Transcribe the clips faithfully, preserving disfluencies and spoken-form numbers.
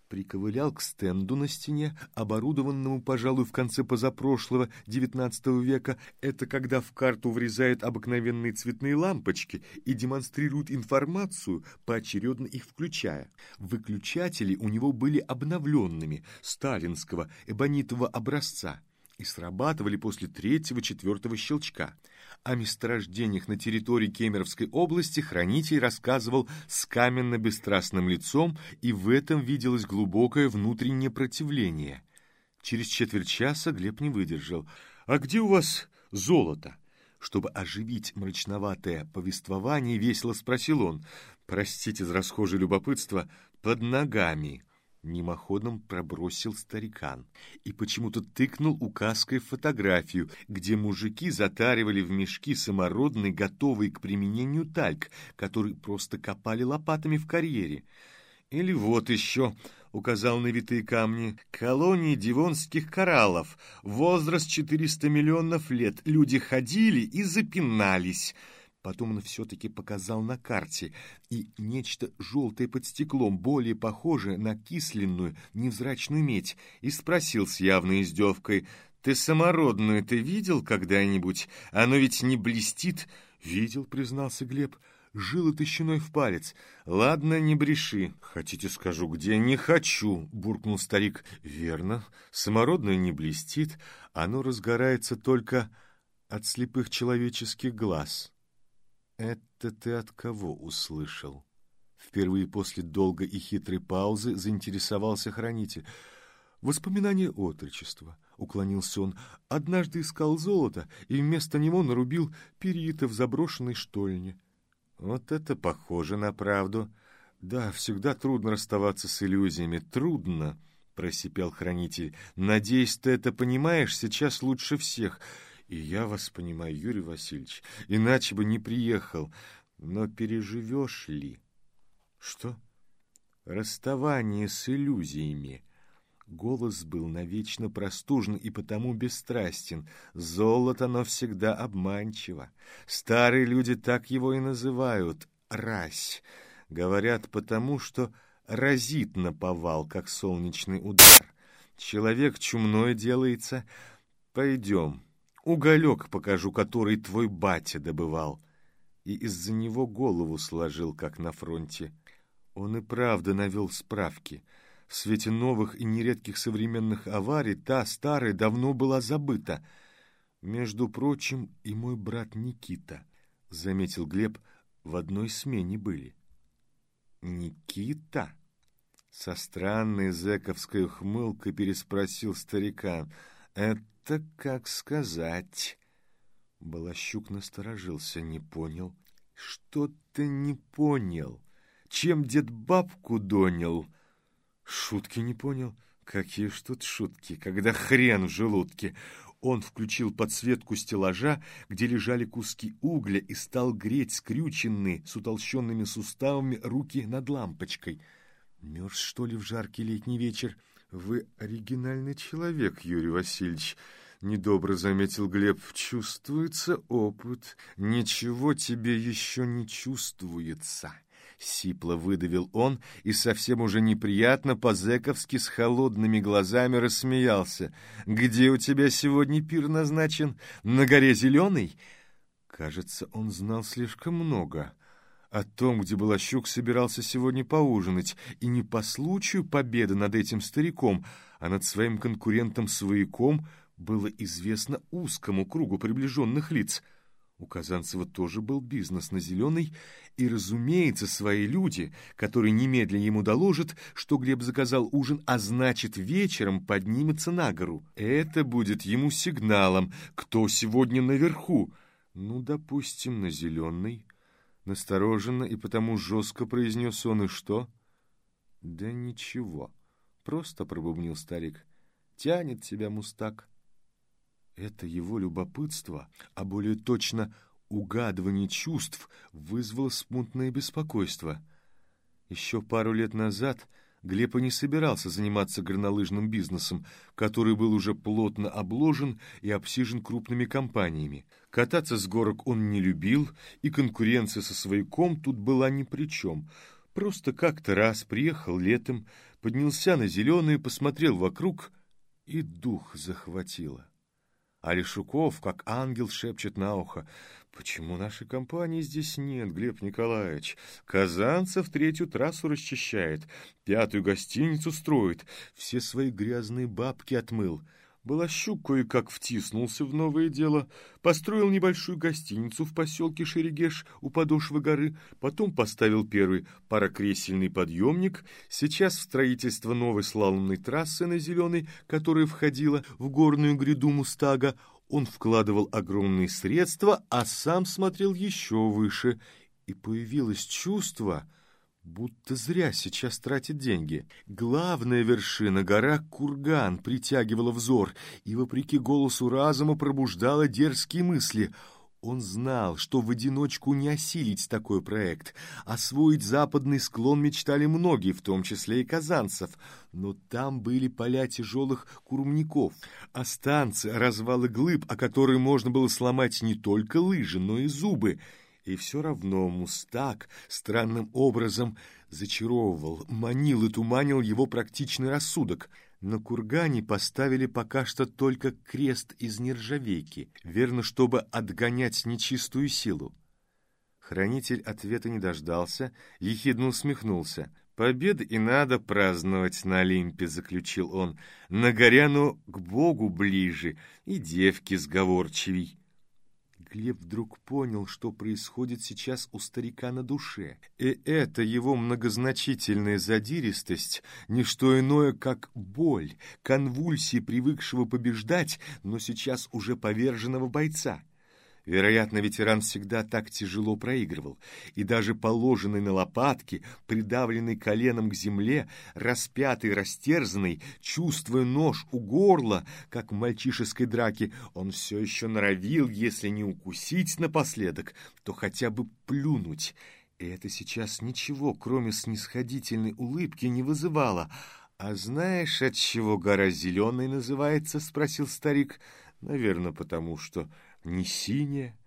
приковылял к стенду на стене, оборудованному, пожалуй, в конце позапрошлого девятнадцатого века. Это когда в карту врезают обыкновенные цветные лампочки и демонстрируют информацию, поочередно их включая. Выключатели у него были обновленными, сталинского, эбонитового образца, и срабатывали после третьего-четвертого щелчка. О месторождениях на территории Кемеровской области хранитель рассказывал с каменно-бесстрастным лицом, и в этом виделось глубокое внутреннее противление. Через четверть часа Глеб не выдержал. «А где у вас золото?» Чтобы оживить мрачноватое повествование, весело спросил он. «Простите за расхожее любопытство, под ногами». Мимоходом пробросил старикан и почему-то тыкнул указкой в фотографию, где мужики затаривали в мешки самородный, готовый к применению тальк, который просто копали лопатами в карьере. «Или вот еще», — указал на витые камни, — «колонии дивонских кораллов, возраст четыреста миллионов лет, люди ходили и запинались». Потом он все-таки показал на карте, и нечто желтое под стеклом, более похожее на кисленную невзрачную медь, и спросил с явной издевкой: «Ты самородную ты видел когда-нибудь? Оно ведь не блестит?» «Видел», — признался Глеб, — «жила тыщиной в палец». «Ладно, не бреши». «Хотите, скажу, где?» «Не хочу», — буркнул старик. «Верно, самородное не блестит, оно разгорается только от слепых человеческих глаз». «Это ты от кого услышал?» Впервые после долгой и хитрой паузы заинтересовался хранитель. «Воспоминания отрочества», — уклонился он. «Однажды искал золото и вместо него нарубил перита в заброшенной штольне». «Вот это похоже на правду». «Да, всегда трудно расставаться с иллюзиями, трудно», — просипел хранитель. «Надеюсь, ты это понимаешь сейчас лучше всех». «И я вас понимаю, Юрий Васильевич, иначе бы не приехал. Но переживешь ли?» «Что?» «Расставание с иллюзиями». Голос был навечно простужен и потому бесстрастен. Золото, оно всегда обманчиво. Старые люди так его и называют — разь. Говорят потому, что разит наповал, как солнечный удар. Человек чумной делается. Пойдем. Уголек покажу, который твой батя добывал. И из-за него голову сложил, как на фронте. Он и правда навел справки. В свете новых и нередких современных аварий та старая давно была забыта. Между прочим, и мой брат Никита, — заметил Глеб, — в одной смене были. «Никита?» — со странной зэковской ухмылкой переспросил старикан. «Это как сказать?» Балащук насторожился, не понял. «Что ты не понял? Чем дед бабку донял?» «Шутки не понял?» «Какие ж тут шутки, когда хрен в желудке!» Он включил подсветку стеллажа, где лежали куски угля, и стал греть скрюченные с утолщенными суставами руки над лампочкой. «Мерз, что ли, в жаркий летний вечер?» «Вы оригинальный человек, Юрий Васильевич», — недобро заметил Глеб. «Чувствуется опыт». «Ничего тебе еще не чувствуется», — сипло выдавил он и совсем уже неприятно по-зэковски с холодными глазами рассмеялся. «Где у тебя сегодня пир назначен? На горе Зеленой?» Кажется, он знал слишком много о том, где Балащук собирался сегодня поужинать, и не по случаю победы над этим стариком, а над своим конкурентом-свояком было известно узкому кругу приближенных лиц. У Казанцева тоже был бизнес на Зеленой, и, разумеется, свои люди, которые немедленно ему доложат, что Глеб заказал ужин, а значит, вечером поднимется на гору. Это будет ему сигналом, кто сегодня наверху. Ну, допустим, на Зеленой. Настороженно и потому жестко произнес он, и что? «Да ничего», — просто пробубнил старик. «Тянет тебя мустак». Это его любопытство, а более точно угадывание чувств, вызвало смутное беспокойство. Еще пару лет назад Глеб и не собирался заниматься горнолыжным бизнесом, который был уже плотно обложен и обсижен крупными компаниями. Кататься с горок он не любил, и конкуренция со свояком тут была ни при чем. Просто как-то раз приехал летом, поднялся на Зеленый, посмотрел вокруг, и дух захватило. А Лешуков, как ангел, шепчет на ухо: «Почему нашей компании здесь нет, Глеб Николаевич? Казанцев третью трассу расчищает, пятую гостиницу строит, все свои грязные бабки отмыл. Балащук кое-как втиснулся в новое дело, построил небольшую гостиницу в поселке Шерегеш у подошвы горы, потом поставил первый паракресельный подъемник, сейчас в строительство новой слаломной трассы на Зеленой, которая входила в горную гряду Мустага, он вкладывал огромные средства, а сам смотрел еще выше, и появилось чувство, будто зря сейчас тратит деньги. Главная вершина, гора Курган, притягивала взор и, вопреки голосу разума, пробуждала дерзкие мысли. Он знал, что в одиночку не осилить такой проект. Освоить западный склон мечтали многие, в том числе и казанцев. Но там были поля тяжелых курумников, а станции, развалы глыб, о которые можно было сломать не только лыжи, но и зубы. И все равно Мустаг странным образом зачаровывал, манил и туманил его практичный рассудок. На кургане поставили пока что только крест из нержавейки, верно, чтобы отгонять нечистую силу. Хранитель ответа не дождался, ехидно усмехнулся. «Победы и надо праздновать на Олимпе», — заключил он. «На горе оно к Богу ближе, и девки сговорчивей». Глеб вдруг понял, что происходит сейчас у старика на душе. И эта его многозначительная задиристость — не что иное, как боль, конвульсии привыкшего побеждать, но сейчас уже поверженного бойца. Вероятно, ветеран всегда так тяжело проигрывал, и даже положенный на лопатки, придавленный коленом к земле, распятый, растерзанный, чувствуя нож у горла, как в мальчишеской драке, он все еще норовил, если не укусить напоследок, то хотя бы плюнуть. И это сейчас ничего, кроме снисходительной улыбки, не вызывало. «А знаешь, отчего гора Зеленой называется?» — спросил старик. «Наверное, потому что не синяя».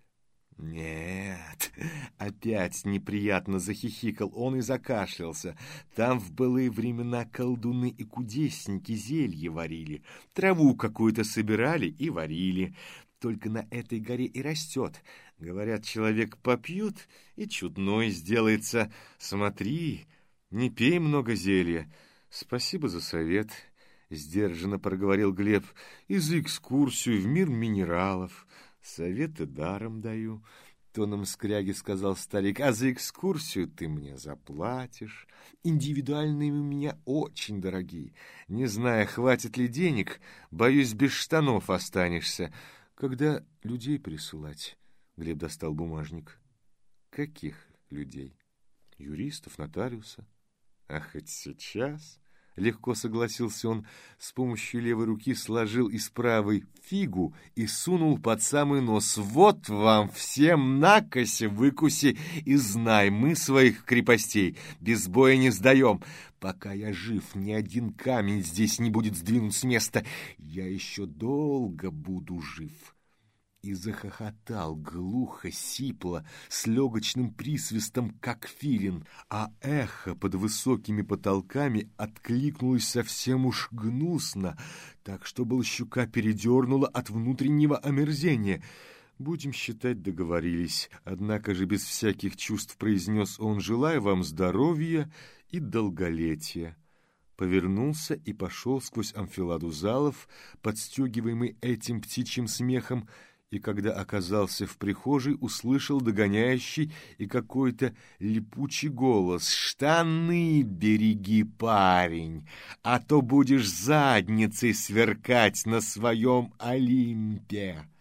«Нет», — опять неприятно захихикал он и закашлялся. «Там в былые времена колдуны и кудесники зелье варили, траву какую-то собирали и варили. Только на этой горе и растет. Говорят, человек попьют, и чудной сделается. Смотри, не пей много зелья». «Спасибо за совет», — сдержанно проговорил Глеб. «И за экскурсию в мир минералов. Советы даром даю», — тоном скряги сказал старик. «А за экскурсию ты мне заплатишь. Индивидуальные у меня очень дорогие. Не знаю, хватит ли денег, боюсь, без штанов останешься. Когда людей присылать?» Глеб достал бумажник. «Каких людей? Юристов, нотариуса?» «А хоть сейчас?» — легко согласился он, с помощью левой руки сложил из правой фигу и сунул под самый нос. «Вот вам всем накоси, выкуси, и знай, мы своих крепостей без боя не сдаем. Пока я жив, ни один камень здесь не будет сдвинут с места. Я еще долго буду жив». И захохотал глухо, сипло, с легочным присвистом, как филин, а эхо под высокими потолками откликнулось совсем уж гнусно, так что Балащука передернуло от внутреннего омерзения. «Будем считать, договорились», однако же без всяких чувств произнес он: «Желаю вам здоровья и долголетия». Повернулся и пошел сквозь амфиладу залов, подстегиваемый этим птичьим смехом, и когда оказался в прихожей, услышал догоняющий и какой-то липучий голос: «Штаны береги, парень, а то будешь задницей сверкать на своем Олимпе».